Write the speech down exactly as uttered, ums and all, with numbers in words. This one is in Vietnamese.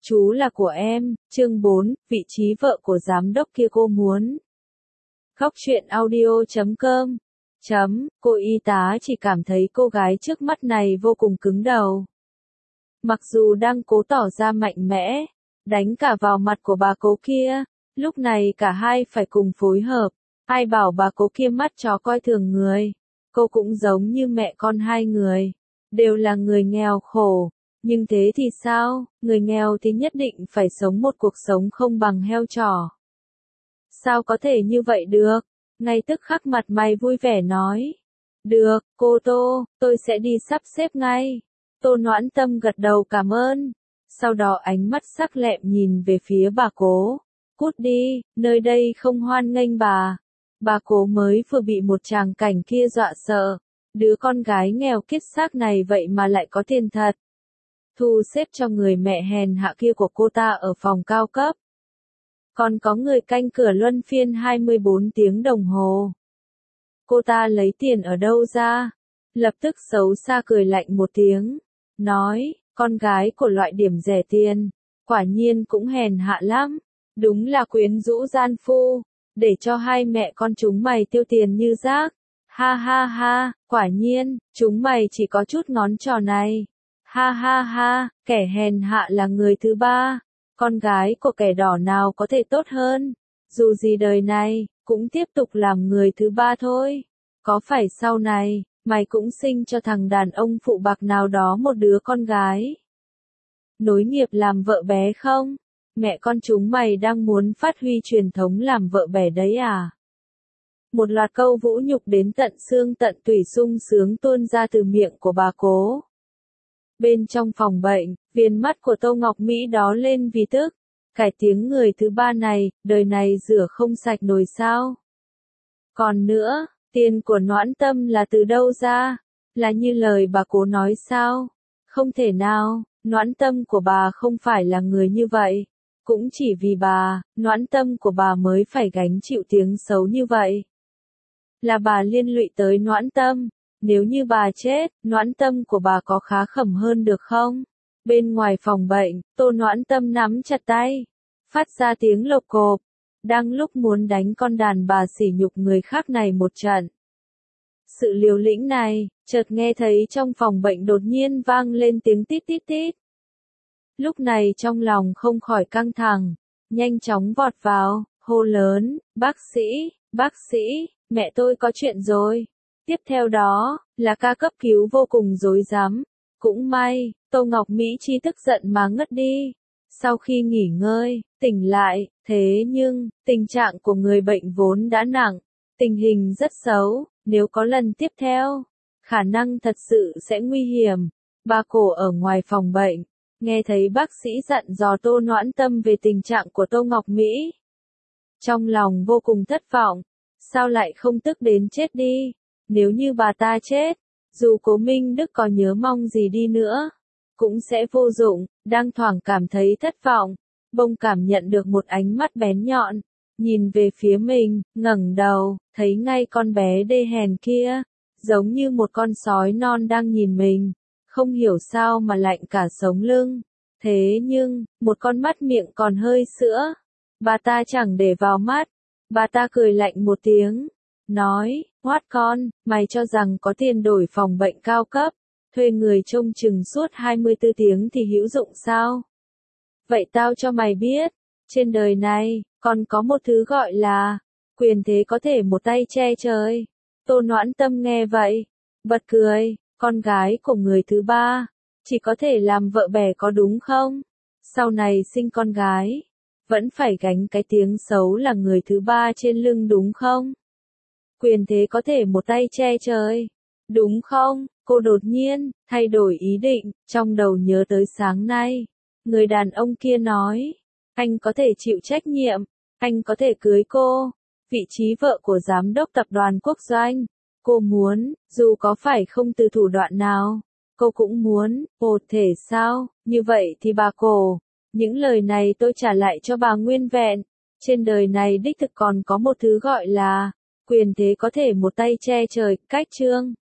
Chú là của em, chương bốn, vị trí vợ của giám đốc kia cô muốn. Góc truyện audio chấm com chấm, cô y tá chỉ cảm thấy cô gái trước mắt này vô cùng cứng đầu. Mặc dù đang cố tỏ ra mạnh mẽ, đánh cả vào mặt của bà cố kia, lúc này cả hai phải cùng phối hợp. Ai bảo bà cố kia mắt chó coi thường người, cô cũng giống như mẹ con hai người, đều là người nghèo khổ. Nhưng thế thì sao, người nghèo thì nhất định phải sống một cuộc sống không bằng heo chó. Sao có thể như vậy được? Ngay tức khắc mặt mày vui vẻ nói. Được, cô Tô, tôi sẽ đi sắp xếp ngay. Tô Noãn Tâm gật đầu cảm ơn. Sau đó ánh mắt sắc lẹm nhìn về phía bà cố. Cút đi, nơi đây không hoan nghênh bà. Bà cố mới vừa bị một tràng cảnh kia dọa sợ. Đứa con gái nghèo kiết xác này vậy mà lại có tiền thật. Thu xếp cho người mẹ hèn hạ kia của cô ta ở phòng cao cấp. Còn có người canh cửa luân phiên hai mươi bốn tiếng đồng hồ. Cô ta lấy tiền ở đâu ra? Lập tức xấu xa cười lạnh một tiếng. Nói, con gái của loại điểm rẻ tiền. Quả nhiên cũng hèn hạ lắm. Đúng là quyến rũ gian phu. Để cho hai mẹ con chúng mày tiêu tiền như rác. Ha ha ha, quả nhiên, chúng mày chỉ có chút ngón trỏ này. Ha ha ha, kẻ hèn hạ là người thứ ba. Con gái của kẻ đỏ nào có thể tốt hơn. Dù gì đời này, cũng tiếp tục làm người thứ ba thôi. Có phải sau này, mày cũng sinh cho thằng đàn ông phụ bạc nào đó một đứa con gái. Nối nghiệp làm vợ bé không? Mẹ con chúng mày đang muốn phát huy truyền thống làm vợ bé đấy à? Một loạt câu vũ nhục đến tận xương tận tủy sung sướng tuôn ra từ miệng của bà cố. Bên trong phòng bệnh, viền mắt của Tô Ngọc Mỹ đó lên vì tức. Cải tiếng người thứ ba này, đời này rửa không sạch nồi sao. Còn nữa, tiền của Noãn Tâm là từ đâu ra? Là như lời bà cố nói sao? Không thể nào, Noãn Tâm của bà không phải là người như vậy. Cũng chỉ vì bà, Noãn Tâm của bà mới phải gánh chịu tiếng xấu như vậy. Là bà liên lụy tới Noãn Tâm. Nếu như bà chết, Noãn Tâm của bà có khá khẩm hơn được không? Bên ngoài phòng bệnh, Tô Noãn Tâm nắm chặt tay, phát ra tiếng lộc cộp, đang lúc muốn đánh con đàn bà sỉ nhục người khác này một trận. Sự liều lĩnh này, chợt nghe thấy trong phòng bệnh đột nhiên vang lên tiếng tít tít tít. Lúc này trong lòng không khỏi căng thẳng, nhanh chóng vọt vào, hô lớn, bác sĩ, bác sĩ, mẹ tôi có chuyện rồi. Tiếp theo đó, là ca cấp cứu vô cùng rối rắm. Cũng may, Tô Ngọc Mỹ Chi tức giận mà ngất đi. Sau khi nghỉ ngơi, tỉnh lại, thế nhưng, tình trạng của người bệnh vốn đã nặng. Tình hình rất xấu, nếu có lần tiếp theo, khả năng thật sự sẽ nguy hiểm. Bà cổ ở ngoài phòng bệnh, nghe thấy bác sĩ dặn dò Tô Noãn Tâm về tình trạng của Tô Ngọc Mỹ. Trong lòng vô cùng thất vọng, sao lại không tức đến chết đi? Nếu như bà ta chết, dù Cố Minh Đức có nhớ mong gì đi nữa, cũng sẽ vô dụng. Đang thoảng cảm thấy thất vọng, bỗng cảm nhận được một ánh mắt bén nhọn, nhìn về phía mình, ngẩng đầu, thấy ngay con bé đê hèn kia, giống như một con sói non đang nhìn mình, không hiểu sao mà lạnh cả sống lưng. Thế nhưng, một con mắt miệng còn hơi sữa, bà ta chẳng để vào mắt, bà ta cười lạnh một tiếng. Nói, hoát con, mày cho rằng có tiền đổi phòng bệnh cao cấp, thuê người trông chừng suốt hai mươi tư tiếng thì hữu dụng sao? Vậy tao cho mày biết, trên đời này, còn có một thứ gọi là, quyền thế có thể một tay che trời. Tô Noãn Tâm nghe vậy, bật cười, con gái của người thứ ba, chỉ có thể làm vợ bè có đúng không? Sau này sinh con gái, vẫn phải gánh cái tiếng xấu là người thứ ba trên lưng đúng không? Quyền thế có thể một tay che trời, đúng không? Cô đột nhiên, thay đổi ý định, trong đầu nhớ tới sáng nay. Người đàn ông kia nói, anh có thể chịu trách nhiệm, anh có thể cưới cô, vị trí vợ của giám đốc tập đoàn quốc doanh. Cô muốn, dù có phải không từ thủ đoạn nào, cô cũng muốn. Ồ thể sao, như vậy thì bà cổ, những lời này tôi trả lại cho bà nguyên vẹn. Trên đời này đích thực còn có một thứ gọi là quyền thế có thể một tay che trời. Cách chương